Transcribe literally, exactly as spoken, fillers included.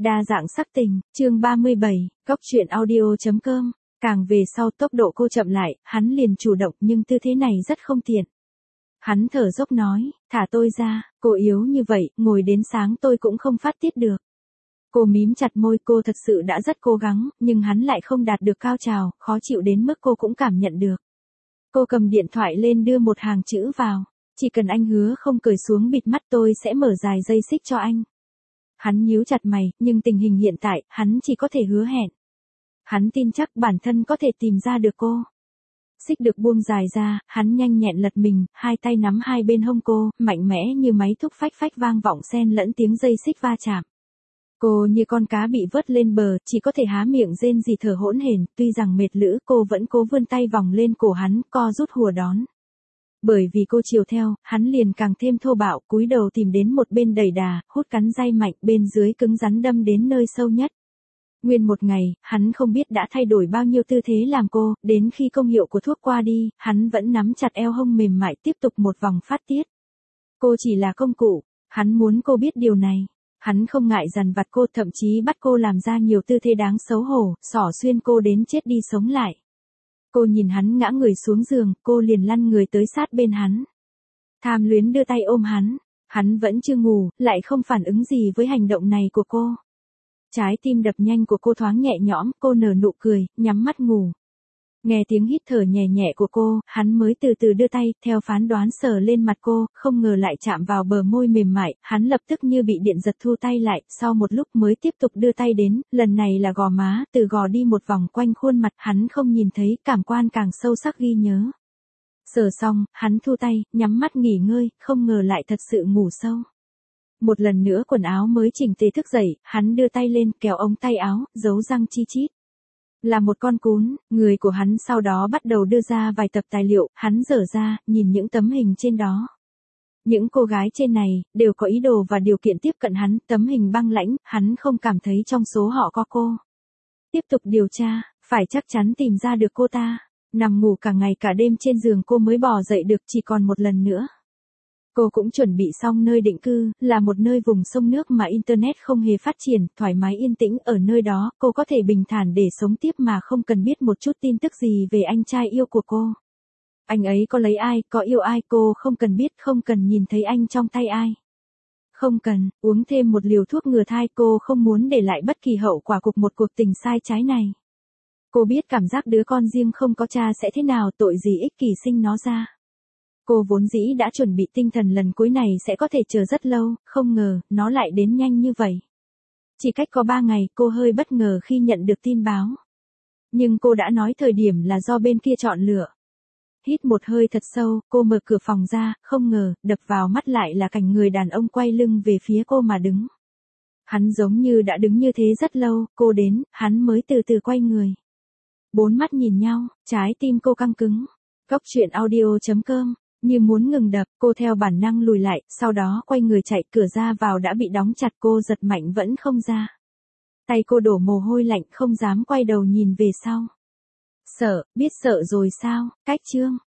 Đa dạng sắc tình, chương ba mươi bảy, Cóc truyện audio chấm com. Càng về sau tốc độ cô chậm lại, hắn liền chủ động nhưng tư thế này rất không tiện. Hắn thở dốc nói, thả tôi ra, cô yếu như vậy, ngồi đến sáng tôi cũng không phát tiết được. Cô mím chặt môi, cô thật sự đã rất cố gắng, nhưng hắn lại không đạt được cao trào, khó chịu đến mức cô cũng cảm nhận được. Cô cầm điện thoại lên đưa một hàng chữ vào, chỉ cần anh hứa không cởi xuống bịt mắt tôi sẽ mở dài dây xích cho anh. Hắn nhíu chặt mày, nhưng tình hình hiện tại, hắn chỉ có thể hứa hẹn. Hắn tin chắc bản thân có thể tìm ra được cô. Xích được buông dài ra, hắn nhanh nhẹn lật mình, hai tay nắm hai bên hông cô, mạnh mẽ như máy thúc phách phách vang vọng xen lẫn tiếng dây xích va chạm. Cô như con cá bị vớt lên bờ, chỉ có thể há miệng rên rỉ thở hỗn hển, tuy rằng mệt lử, cô vẫn cố vươn tay vòng lên cổ hắn, co rút hùa đón. Bởi vì cô chiều theo, hắn liền càng thêm thô bạo, cúi đầu tìm đến một bên đẩy đà, hút cắn day mạnh, bên dưới cứng rắn đâm đến nơi sâu nhất. Nguyên một ngày, hắn không biết đã thay đổi bao nhiêu tư thế làm cô, đến khi công hiệu của thuốc qua đi, hắn vẫn nắm chặt eo hông mềm mại tiếp tục một vòng phát tiết. Cô chỉ là công cụ, hắn muốn cô biết điều này. Hắn không ngại dằn vặt cô, thậm chí bắt cô làm ra nhiều tư thế đáng xấu hổ, xỏ xuyên cô đến chết đi sống lại. Cô nhìn hắn ngã người xuống giường, cô liền lăn người tới sát bên hắn. Tham luyến đưa tay ôm hắn, hắn vẫn chưa ngủ, lại không phản ứng gì với hành động này của cô. Trái tim đập nhanh của cô thoáng nhẹ nhõm, cô nở nụ cười, nhắm mắt ngủ. Nghe tiếng hít thở nhẹ nhẹ của cô, hắn mới từ từ đưa tay, theo phán đoán sờ lên mặt cô, không ngờ lại chạm vào bờ môi mềm mại, hắn lập tức như bị điện giật thu tay lại, sau một lúc mới tiếp tục đưa tay đến, lần này là gò má, từ gò đi một vòng quanh khuôn mặt, hắn không nhìn thấy, cảm quan càng sâu sắc ghi nhớ. Sờ xong, hắn thu tay, nhắm mắt nghỉ ngơi, không ngờ lại thật sự ngủ sâu. Một lần nữa quần áo mới chỉnh tề thức dậy, hắn đưa tay lên, kéo ống tay áo, giấu răng chi chít. Là một con cún, người của hắn sau đó bắt đầu đưa ra vài tập tài liệu, hắn dở ra, nhìn những tấm hình trên đó. Những cô gái trên này, đều có ý đồ và điều kiện tiếp cận hắn, tấm hình băng lãnh, hắn không cảm thấy trong số họ có cô. Tiếp tục điều tra, phải chắc chắn tìm ra được cô ta. Nằm ngủ cả ngày cả đêm trên giường cô mới bò dậy được, chỉ còn một lần nữa. Cô cũng chuẩn bị xong nơi định cư, là một nơi vùng sông nước mà Internet không hề phát triển, thoải mái yên tĩnh, ở nơi đó, cô có thể bình thản để sống tiếp mà không cần biết một chút tin tức gì về anh trai yêu của cô. Anh ấy có lấy ai, có yêu ai, cô không cần biết, không cần nhìn thấy anh trong tay ai. Không cần, uống thêm một liều thuốc ngừa thai, cô không muốn để lại bất kỳ hậu quả của một cuộc tình sai trái này. Cô biết cảm giác đứa con riêng không có cha sẽ thế nào, tội gì ích kỷ sinh nó ra. Cô vốn dĩ đã chuẩn bị tinh thần lần cuối này sẽ có thể chờ rất lâu, không ngờ, nó lại đến nhanh như vậy. Chỉ cách có ba ngày, cô hơi bất ngờ khi nhận được tin báo. Nhưng cô đã nói thời điểm là do bên kia chọn lựa. Hít một hơi thật sâu, cô mở cửa phòng ra, không ngờ, đập vào mắt lại là cảnh người đàn ông quay lưng về phía cô mà đứng. Hắn giống như đã đứng như thế rất lâu, cô đến, hắn mới từ từ quay người. Bốn mắt nhìn nhau, trái tim cô căng cứng. Cóc truyện audio chấm com. Như muốn ngừng đập, cô theo bản năng lùi lại, sau đó quay người chạy, cửa ra vào đã bị đóng chặt, cô giật mạnh vẫn không ra. Tay cô đổ mồ hôi lạnh, không dám quay đầu nhìn về sau. Sợ, biết sợ rồi sao, cách chương.